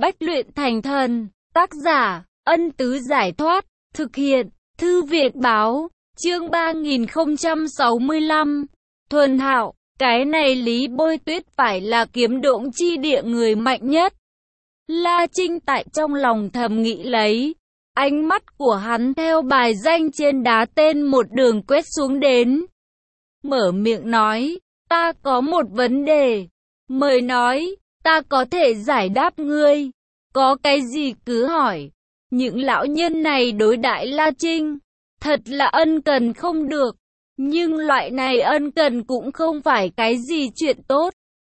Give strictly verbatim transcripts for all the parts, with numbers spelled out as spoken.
Bách luyện thành thần. Tác giả, Ân Tứ Giải Thoát. Thực hiện, Thư Viện Báo. Chương ba nghìn không trăm sáu mươi lăm. Thuần Hạo, cái này Lý Bôi Tuyết phải là kiếm độn chi địa người mạnh nhất. La Trinh tại trong lòng thầm nghĩ lấy. Ánh mắt của hắn theo bài danh trên đá tên một đường quét xuống đến. Mở miệng nói, ta có một vấn đề. Mời nói, ta có thể giải đáp ngươi. Có cái gì cứ hỏi. Những lão nhân này đối đãi La Trinh, thật là ân cần không được. Nhưng loại này ân cần cũng không phải cái gì chuyện tốt.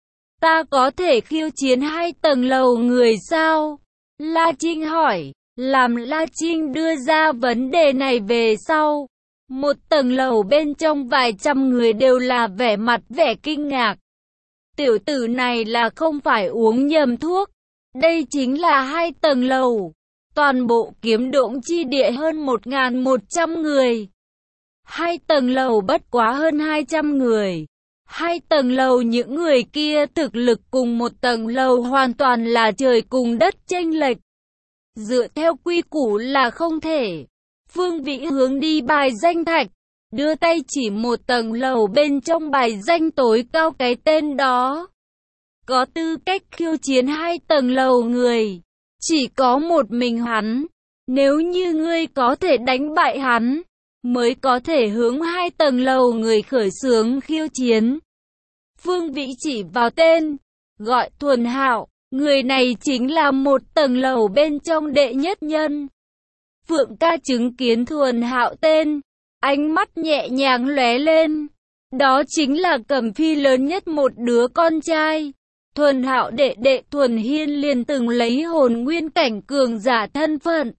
Ta có thể khiêu chiến hai tầng lầu người sao? La Trinh hỏi. Làm La Trinh đưa ra vấn đề này về sau, một tầng lầu bên trong vài trăm người đều là vẻ mặt vẻ kinh ngạc. Tiểu tử này là không phải uống nhầm thuốc. Đây chính là hai tầng lầu. Toàn bộ kiếm độn chi địa hơn một nghìn một trăm người. Hai tầng lầu bất quá hơn hai trăm người. Hai tầng lầu những người kia thực lực cùng một tầng lầu hoàn toàn là trời cùng đất chênh lệch. Dựa theo quy củ là không thể. Phương Vĩ hướng đi bài danh thạch, đưa tay chỉ một tầng lầu bên trong bài danh tối cao cái tên đó. Có tư cách khiêu chiến hai tầng lầu người, chỉ có một mình hắn. Nếu như ngươi có thể đánh bại hắn, mới có thể hướng hai tầng lầu người khởi xướng khiêu chiến. Phương Vĩ chỉ vào tên, gọi Thuần Hạo. Người này chính là một tầng lầu bên trong đệ nhất nhân. Phượng ca chứng kiến Thuần Hạo tên, ánh mắt nhẹ nhàng lóe lên. Đó chính là Cẩm Phi lớn nhất một đứa con trai. Thuần Hạo đệ đệ Thuần Hiên liền từng lấy hồn nguyên cảnh cường giả thân phận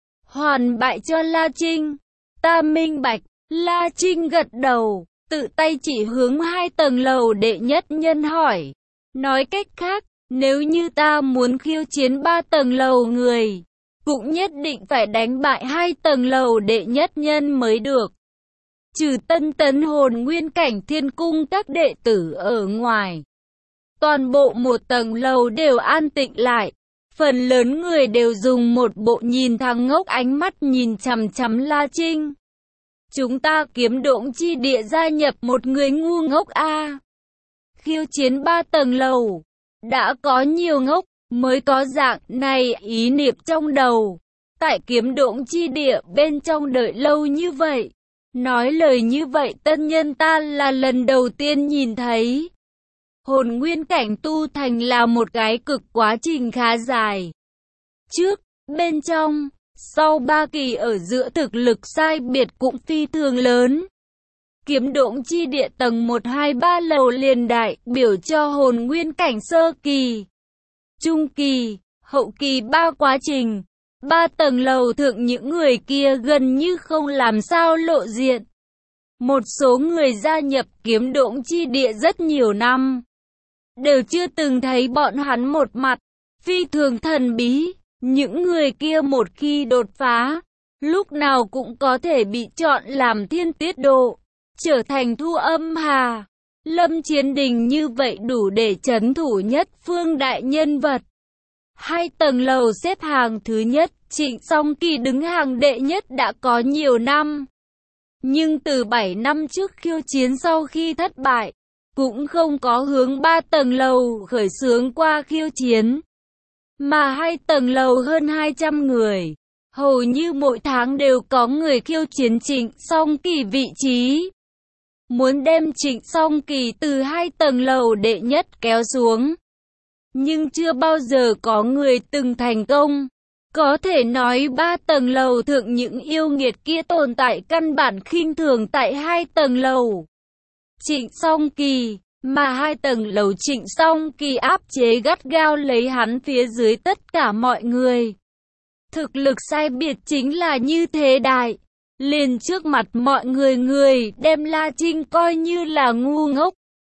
hoàn bại cho La Trinh. Ta minh bạch. La Trinh gật đầu, tự tay chỉ hướng hai tầng lầu đệ nhất nhân hỏi. Nói cách khác, nếu như ta muốn khiêu chiến ba tầng lầu người, cũng nhất định phải đánh bại hai tầng lầu đệ nhất nhân mới được. Trừ tân tấn hồn nguyên cảnh thiên cung các đệ tử ở ngoài, toàn bộ một tầng lầu đều an tĩnh lại. Phần lớn người đều dùng một bộ nhìn thằng ngốc ánh mắt nhìn chằm chằm La Trinh. Chúng ta kiếm độn chi địa gia nhập một người ngu ngốc a à. Khiêu chiến ba tầng lầu. Đã có nhiều ngốc mới có dạng này ý niệm trong đầu. Tại kiếm độn chi địa bên trong đợi lâu như vậy. Nói lời như vậy tân nhân ta là lần đầu tiên nhìn thấy. Hồn nguyên cảnh tu thành là một cái cực quá trình khá dài. Trước, bên trong, sau ba kỳ ở giữa thực lực sai biệt cũng phi thường lớn. Kiếm độn chi địa tầng một hai ba lầu liền đại biểu cho hồn nguyên cảnh sơ kỳ, trung kỳ, hậu kỳ ba quá trình. Ba tầng lầu thượng những người kia gần như không làm sao lộ diện. Một số người gia nhập kiếm độn chi địa rất nhiều năm, đều chưa từng thấy bọn hắn một mặt, phi thường thần bí. Những người kia một khi đột phá, lúc nào cũng có thể bị chọn làm thiên tiết độ, trở thành Thu Âm Hà, Lâm Chiến Đình như vậy đủ để trấn thủ nhất phương đại nhân vật. Hai tầng lầu xếp hàng thứ nhất, Trịnh Song Kỳ đứng hàng đệ nhất đã có nhiều năm. Nhưng từ bảy năm trước khiêu chiến sau khi thất bại, cũng không có hướng ba tầng lầu khởi xướng qua khiêu chiến. Mà hai tầng lầu hơn hai trăm người, hầu như mỗi tháng đều có người khiêu chiến Trịnh Song Kỳ vị trí. Muốn đem Trịnh Song Kỳ từ hai tầng lầu đệ nhất kéo xuống. Nhưng chưa bao giờ có người từng thành công. Có thể nói ba tầng lầu thượng những yêu nghiệt kia tồn tại căn bản khinh thường tại hai tầng lầu Trịnh Song Kỳ, mà hai tầng lầu Trịnh Song Kỳ áp chế gắt gao lấy hắn phía dưới tất cả mọi người. Thực lực sai biệt chính là như thế đại. Liền trước mặt mọi người người đem La Trinh coi như là ngu ngốc.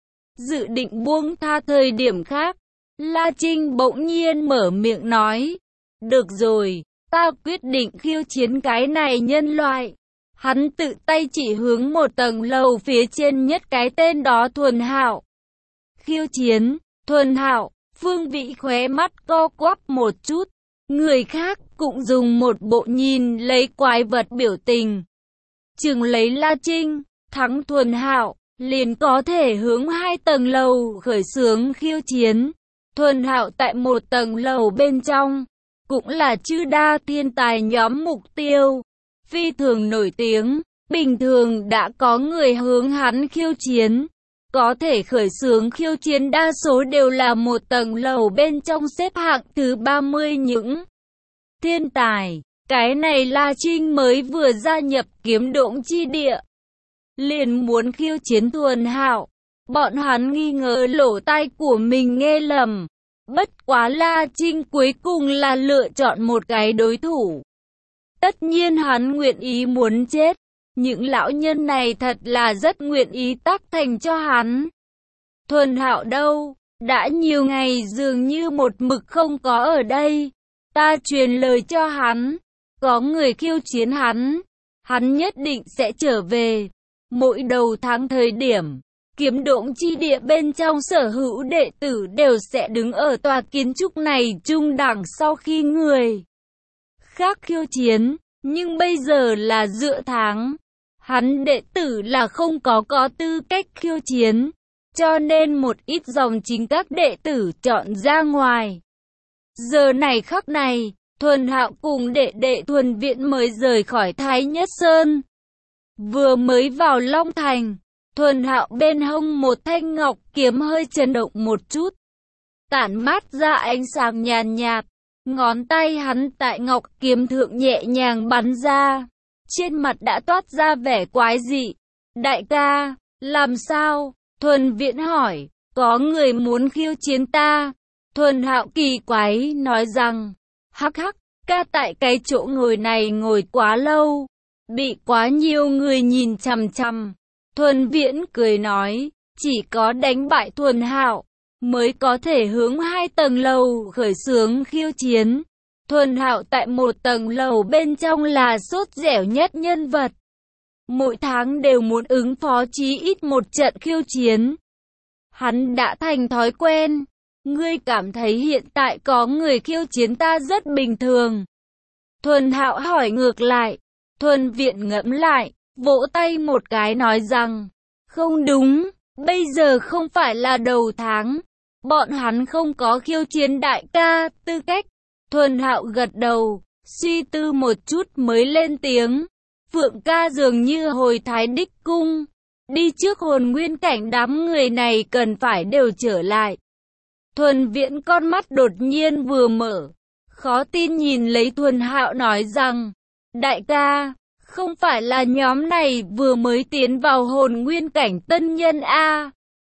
Dự định buông tha thời điểm khác, La Trinh bỗng nhiên mở miệng nói. Được rồi, ta quyết định khiêu chiến cái này nhân loại. Hắn tự tay chỉ hướng một tầng lầu phía trên nhất cái tên đó Thuần Hạo. Khiêu chiến, Thuần Hạo, Phương Vĩ khóe mắt co quắp một chút. Người khác cũng dùng một bộ nhìn lấy quái vật biểu tình. Chừng lấy La Trinh, thắng Thuần Hạo, liền có thể hướng hai tầng lầu khởi xướng khiêu chiến. Thuần Hạo tại một tầng lầu bên trong, cũng là chư đa thiên tài nhóm mục tiêu. Phi thường nổi tiếng, bình thường đã có người hướng hắn khiêu chiến. Có thể khởi xướng khiêu chiến đa số đều là một tầng lầu bên trong xếp hạng thứ ba mươi những thiên tài. Cái này La Trinh mới vừa gia nhập Kiếm Độn chi địa, liền muốn khiêu chiến Thuần Hạo. Bọn hắn nghi ngờ lỗ tai của mình nghe lầm. Bất quá La Trinh cuối cùng là lựa chọn một cái đối thủ. Tất nhiên hắn nguyện ý muốn chết. Những lão nhân này thật là rất nguyện ý tác thành cho hắn. Thuần Hạo đâu? Đã nhiều ngày dường như một mực không có ở đây. Ta truyền lời cho hắn. Có người khiêu chiến hắn. Hắn nhất định sẽ trở về. Mỗi đầu tháng thời điểm, Kiếm Độn chi địa bên trong sở hữu đệ tử đều sẽ đứng ở tòa kiến trúc này trung đẳng sau khi người khác khiêu chiến. Nhưng bây giờ là giữa tháng. Hắn đệ tử là không có có tư cách khiêu chiến. Cho nên một ít dòng chính các đệ tử chọn ra ngoài. Giờ này khắc này, Thuần Hạo cùng đệ đệ Thuần Viễn mới rời khỏi Thái Nhất Sơn. Vừa mới vào Long Thành, Thuần Hạo bên hông một thanh ngọc kiếm hơi chấn động một chút. Tản mát ra ánh sáng nhàn nhạt, ngón tay hắn tại ngọc kiếm thượng nhẹ nhàng bắn ra. Trên mặt đã toát ra vẻ quái dị. Đại ca, làm sao? Thuần Viễn hỏi, có người muốn khiêu chiến ta. Thuần Hạo kỳ quái nói rằng, hắc hắc, ca tại cái chỗ ngồi này ngồi quá lâu, bị quá nhiều người nhìn chằm chằm. Thuần Viễn cười nói, chỉ có đánh bại Thuần Hạo mới có thể hướng hai tầng lầu khởi xướng khiêu chiến. Thuần Hạo tại một tầng lầu bên trong là sốt dẻo nhất nhân vật. Mỗi tháng đều muốn ứng phó chí ít một trận khiêu chiến. Hắn đã thành thói quen. Ngươi cảm thấy hiện tại có người khiêu chiến ta rất bình thường. Thuần Hạo hỏi ngược lại. Thuần Viễn ngẫm lại, vỗ tay một cái nói rằng, không đúng, bây giờ không phải là đầu tháng. Bọn hắn không có khiêu chiến đại ca, tư cách. Thuần Hạo gật đầu, suy tư một chút mới lên tiếng. Phượng ca dường như hồi Thái Đích Cung. Đi trước hồn nguyên cảnh đám người này cần phải đều trở lại. Thuần Viễn con mắt đột nhiên vừa mở. Khó tin nhìn lấy Thuần Hạo nói rằng, đại ca, không phải là nhóm này vừa mới tiến vào hồn nguyên cảnh tân nhân a?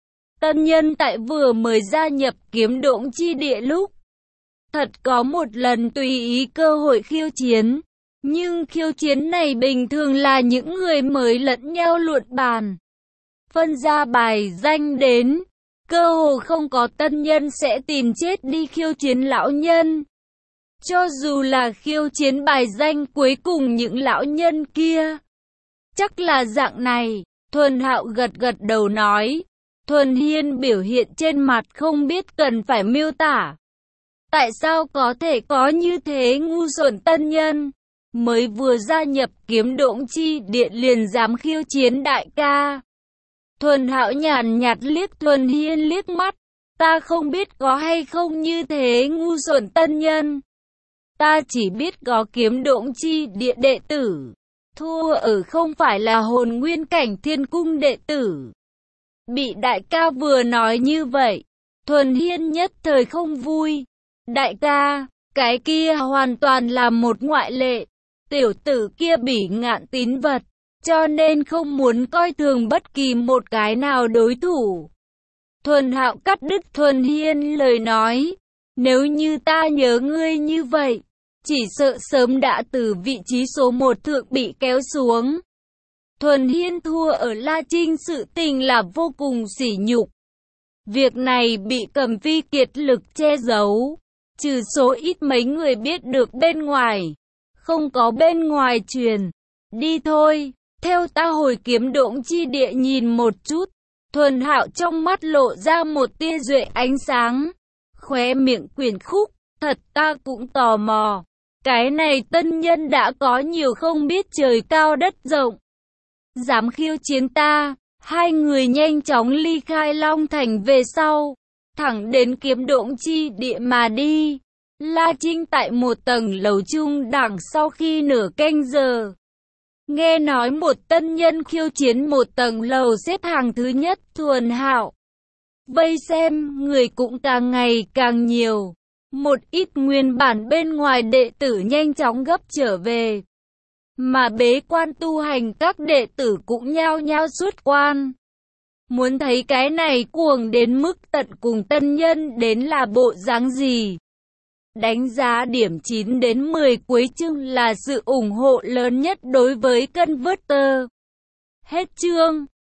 Tân nhân tại vừa mới gia nhập Kiếm Độn chi địa lúc. Thật có một lần tùy ý cơ hội khiêu chiến. Nhưng khiêu chiến này bình thường là những người mới lẫn nhau luận bàn. Phân ra bài danh đến. Cơ hồ không có tân nhân sẽ tìm chết đi khiêu chiến lão nhân. Cho dù là khiêu chiến bài danh cuối cùng những lão nhân kia. Chắc là dạng này. Thuần Hạo gật gật đầu nói. Thuần Hiên biểu hiện trên mặt không biết cần phải miêu tả. Tại sao có thể có như thế ngu xuẩn tân nhân? Mới vừa gia nhập Kiếm Độn chi địa liền dám khiêu chiến đại ca. Thuần Hạo nhàn nhạt liếc Thuần Hiên liếc mắt. Ta không biết có hay không như thế ngu xuẩn tân nhân. Ta chỉ biết có Kiếm Độn chi địa đệ tử. Thua ở không phải là hồn nguyên cảnh thiên cung đệ tử. Bị đại ca vừa nói như vậy. Thuần Hiên nhất thời không vui. Đại ca, cái kia hoàn toàn là một ngoại lệ. Tiểu tử kia bỉ ngạn tín vật, cho nên không muốn coi thường bất kỳ một cái nào đối thủ. Thuần Hạo cắt đứt Thuần Hiên lời nói. Nếu như ta nhớ ngươi như vậy, chỉ sợ sớm đã từ vị trí số một thượng bị kéo xuống. Thuần Hiên thua ở La Trinh sự tình là vô cùng sỉ nhục. Việc này bị Cầm Phi kiệt lực che giấu. Trừ số ít mấy người biết được bên ngoài. Không có bên ngoài truyền. Đi thôi, theo ta hồi Kiếm Độn chi địa nhìn một chút. Thuần Hạo trong mắt lộ ra một tia duệ ánh sáng. khóe miệng quyển khúc, thật ta cũng tò mò. Cái này tân nhân đã có nhiều không biết trời cao đất rộng. Dám khiêu chiến ta, hai người nhanh chóng ly khai Long Thành về sau, thẳng đến Kiếm Động chi địa mà đi. La Trinh tại một tầng lầu trung đẳng sau khi nửa canh giờ. Nghe nói một tân nhân khiêu chiến một tầng lầu xếp hàng thứ nhất, Thuần Hạo. Vây xem, người cũng càng ngày càng nhiều. Một ít nguyên bản bên ngoài đệ tử nhanh chóng gấp trở về. Mà bế quan tu hành các đệ tử cũng nhao nhao xuất quan. Muốn thấy cái này cuồng đến mức tận cùng tân nhân đến là bộ dáng gì. Đánh giá điểm chín đến mười cuối chương là sự ủng hộ lớn nhất đối với Converter. Hết chương.